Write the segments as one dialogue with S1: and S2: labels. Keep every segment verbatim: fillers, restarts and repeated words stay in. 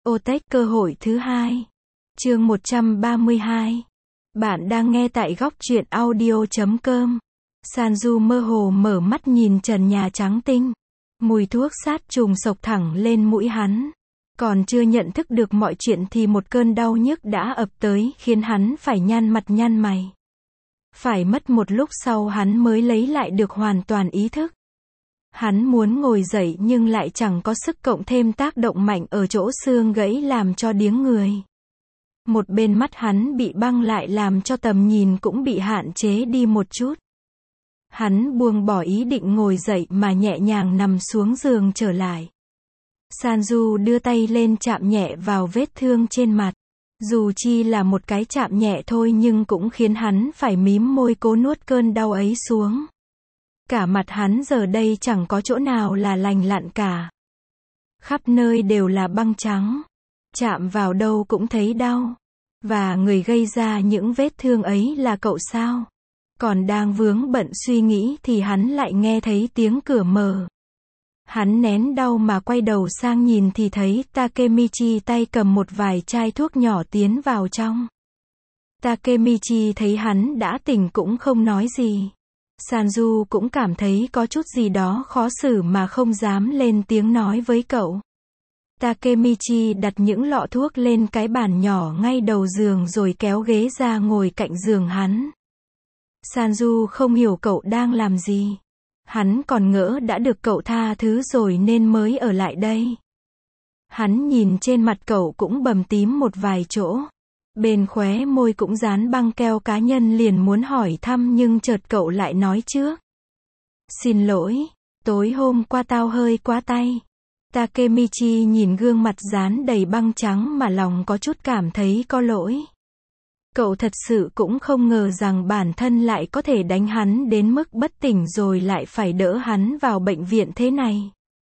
S1: Biotech cơ hội thứ hai. Chương một trăm ba mươi hai. Bạn đang nghe tại góc truyện audio chấm com. Sanju mơ hồ mở mắt nhìn trần nhà trắng tinh. Mùi thuốc sát trùng xộc thẳng lên mũi hắn. Còn chưa nhận thức được mọi chuyện thì một cơn đau nhức đã ập tới khiến hắn phải nhăn mặt nhăn mày. Phải mất một lúc sau hắn mới lấy lại được hoàn toàn ý thức. Hắn muốn ngồi dậy nhưng lại chẳng có sức, cộng thêm tác động mạnh ở chỗ xương gãy làm cho điếng người. Một bên mắt hắn bị băng lại làm cho tầm nhìn cũng bị hạn chế đi một chút. Hắn buông bỏ ý định ngồi dậy mà nhẹ nhàng nằm xuống giường trở lại. Sanju đưa tay lên chạm nhẹ vào vết thương trên mặt. Dù chi là một cái chạm nhẹ thôi nhưng cũng khiến hắn phải mím môi cố nuốt cơn đau ấy xuống. Cả mặt hắn giờ đây chẳng có chỗ nào là lành lặn cả. Khắp nơi đều là băng trắng. Chạm vào đâu cũng thấy đau. Và người gây ra những vết thương ấy là cậu sao? Còn đang vướng bận suy nghĩ thì hắn lại nghe thấy tiếng cửa mở. Hắn nén đau mà quay đầu sang nhìn thì thấy Takemichi tay cầm một vài chai thuốc nhỏ tiến vào trong. Takemichi thấy hắn đã tỉnh cũng không nói gì. Sanju cũng cảm thấy có chút gì đó khó xử mà không dám lên tiếng nói với cậu. Takemichi đặt những lọ thuốc lên cái bàn nhỏ ngay đầu giường rồi kéo ghế ra ngồi cạnh giường hắn. Sanju không hiểu cậu đang làm gì. Hắn còn ngỡ đã được cậu tha thứ rồi nên mới ở lại đây. Hắn nhìn trên mặt cậu cũng bầm tím một vài chỗ. Bên khóe môi cũng dán băng keo cá nhân, liền muốn hỏi thăm nhưng chợt cậu lại nói trước. Xin lỗi, tối hôm qua tao hơi quá tay. Takemichi nhìn gương mặt dán đầy băng trắng mà lòng có chút cảm thấy có lỗi. Cậu thật sự cũng không ngờ rằng bản thân lại có thể đánh hắn đến mức bất tỉnh rồi lại phải đỡ hắn vào bệnh viện thế này.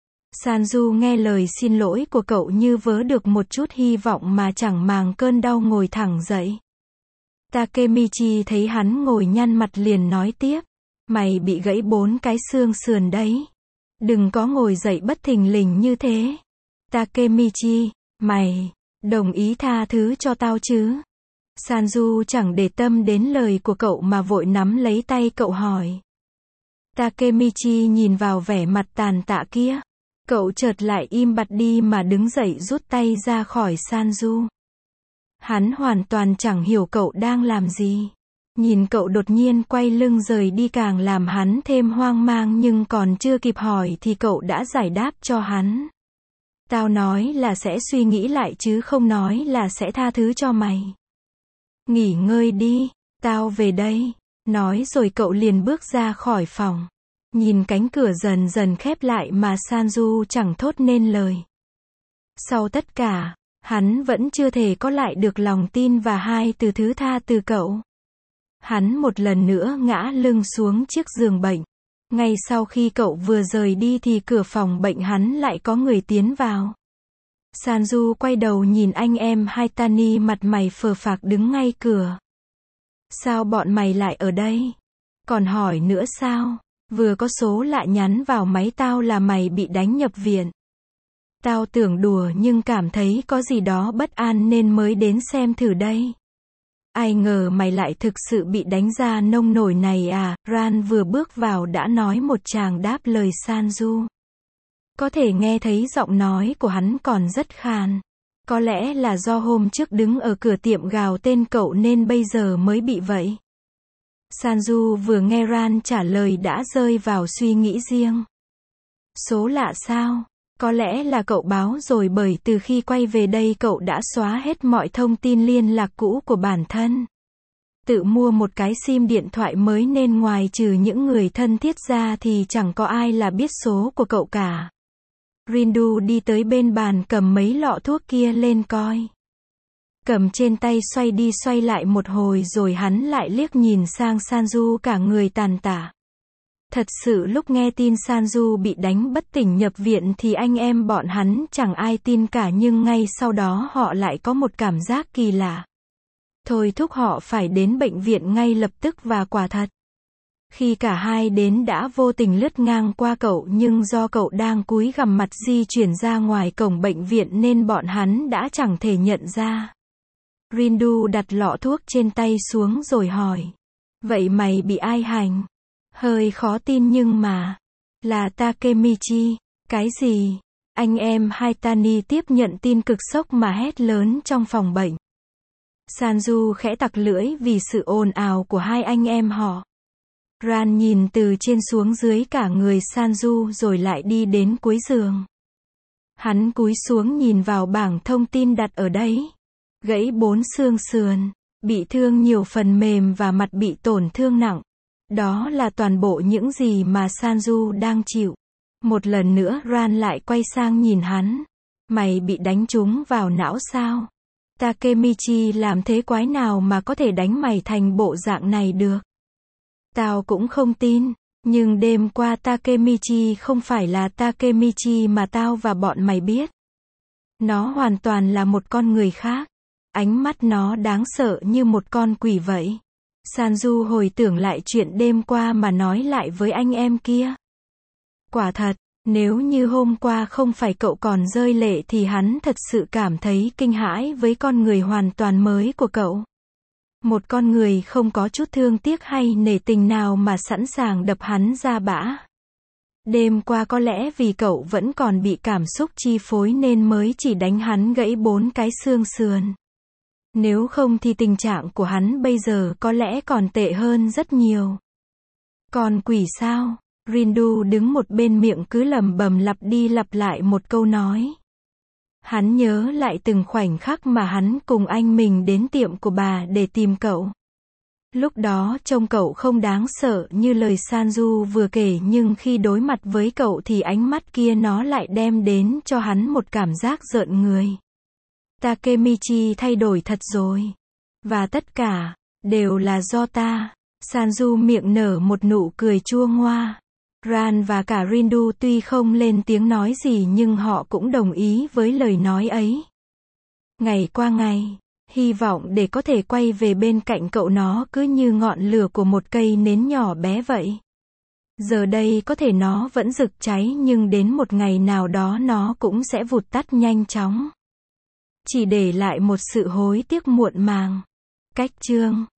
S1: Sanju nghe lời xin lỗi của cậu như vớ được một chút hy vọng mà chẳng màng cơn đau ngồi thẳng dậy. Takemichi thấy hắn ngồi nhăn mặt liền nói tiếp. Mày bị gãy bốn cái xương sườn đấy. Đừng có ngồi dậy bất thình lình như thế. Takemichi, mày, đồng ý tha thứ cho tao chứ? Sanju chẳng để tâm đến lời của cậu mà vội nắm lấy tay cậu hỏi. Takemichi nhìn vào vẻ mặt tàn tạ kia. Cậu chợt lại im bặt đi mà đứng dậy rút tay ra khỏi Sanju. Hắn hoàn toàn chẳng hiểu cậu đang làm gì. Nhìn cậu đột nhiên quay lưng rời đi càng làm hắn thêm hoang mang, nhưng còn chưa kịp hỏi thì cậu đã giải đáp cho hắn. Tao nói là sẽ suy nghĩ lại chứ không nói là sẽ tha thứ cho mày. Nghỉ ngơi đi, tao về đây. Nói rồi cậu liền bước ra khỏi phòng. Nhìn cánh cửa dần dần khép lại mà Sanju chẳng thốt nên lời. Sau tất cả, hắn vẫn chưa thể có lại được lòng tin và hai từ thứ tha từ cậu. Hắn một lần nữa ngã lưng xuống chiếc giường bệnh. Ngay sau khi cậu vừa rời đi thì cửa phòng bệnh hắn lại có người tiến vào. Sanju quay đầu nhìn anh em Haitani mặt mày phờ phạc đứng ngay cửa. Sao bọn mày lại ở đây? Còn hỏi nữa sao? Vừa có số lạ nhắn vào máy tao là mày bị đánh nhập viện. Tao tưởng đùa nhưng cảm thấy có gì đó bất an nên mới đến xem thử đây. Ai ngờ mày lại thực sự bị đánh ra nông nổi này à? Ran vừa bước vào đã nói một tràng đáp lời Sanju. Có thể nghe thấy giọng nói của hắn còn rất khàn. Có lẽ là do hôm trước đứng ở cửa tiệm gào tên cậu nên bây giờ mới bị vậy. Sanju vừa nghe Ran trả lời đã rơi vào suy nghĩ riêng. Số lạ sao? Có lẽ là cậu báo rồi, bởi từ khi quay về đây cậu đã xóa hết mọi thông tin liên lạc cũ của bản thân. Tự mua một cái sim điện thoại mới nên ngoài trừ những người thân thiết ra thì chẳng có ai là biết số của cậu cả. Rindu đi tới bên bàn cầm mấy lọ thuốc kia lên coi. Cầm trên tay xoay đi xoay lại một hồi rồi hắn lại liếc nhìn sang Sanju cả người tàn tả. Thật sự lúc nghe tin Sanju bị đánh bất tỉnh nhập viện thì anh em bọn hắn chẳng ai tin cả, nhưng ngay sau đó họ lại có một cảm giác kỳ lạ. Thôi thúc họ phải đến bệnh viện ngay lập tức và quả thật. Khi cả hai đến đã vô tình lướt ngang qua cậu, nhưng do cậu đang cúi gằm mặt di chuyển ra ngoài cổng bệnh viện nên bọn hắn đã chẳng thể nhận ra. Rindu đặt lọ thuốc trên tay xuống rồi hỏi. Vậy mày bị ai hành? Hơi khó tin nhưng mà. Là Takemichi. Cái gì? Anh em Haitani tiếp nhận tin cực sốc mà hét lớn trong phòng bệnh. Sanju khẽ tặc lưỡi vì sự ồn ào của hai anh em họ. Ran nhìn từ trên xuống dưới cả người Sanju rồi lại đi đến cuối giường. Hắn cúi xuống nhìn vào bảng thông tin đặt ở đấy. Gãy bốn xương sườn, bị thương nhiều phần mềm và mặt bị tổn thương nặng. Đó là toàn bộ những gì mà Sanju đang chịu. Một lần nữa Ran lại quay sang nhìn hắn. Mày bị đánh trúng vào não sao? Takemichi làm thế quái nào mà có thể đánh mày thành bộ dạng này được? Tao cũng không tin. Nhưng đêm qua Takemichi không phải là Takemichi mà tao và bọn mày biết. Nó hoàn toàn là một con người khác. Ánh mắt nó đáng sợ như một con quỷ vậy. Sanju hồi tưởng lại chuyện đêm qua mà nói lại với anh em kia. Quả thật, nếu như hôm qua không phải cậu còn rơi lệ thì hắn thật sự cảm thấy kinh hãi với con người hoàn toàn mới của cậu. Một con người không có chút thương tiếc hay nể tình nào mà sẵn sàng đập hắn ra bã. Đêm qua có lẽ vì cậu vẫn còn bị cảm xúc chi phối nên mới chỉ đánh hắn gãy bốn cái xương sườn. Nếu không thì tình trạng của hắn bây giờ có lẽ còn tệ hơn rất nhiều. Còn quỷ sao? Rindu đứng một bên miệng cứ lẩm bẩm lặp đi lặp lại một câu nói. Hắn nhớ lại từng khoảnh khắc mà hắn cùng anh mình đến tiệm của bà để tìm cậu. Lúc đó trông cậu không đáng sợ như lời Sanju vừa kể, nhưng khi đối mặt với cậu thì ánh mắt kia nó lại đem đến cho hắn một cảm giác rợn người. Takemichi thay đổi thật rồi. Và tất cả, đều là do ta. Sanju miệng nở một nụ cười chua ngoa. Ran và cả Rindu tuy không lên tiếng nói gì nhưng họ cũng đồng ý với lời nói ấy. Ngày qua ngày, hy vọng để có thể quay về bên cạnh cậu nó cứ như ngọn lửa của một cây nến nhỏ bé vậy. Giờ đây có thể nó vẫn rực cháy nhưng đến một ngày nào đó nó cũng sẽ vụt tắt nhanh chóng. Chỉ để lại một sự hối tiếc muộn màng. Cách chương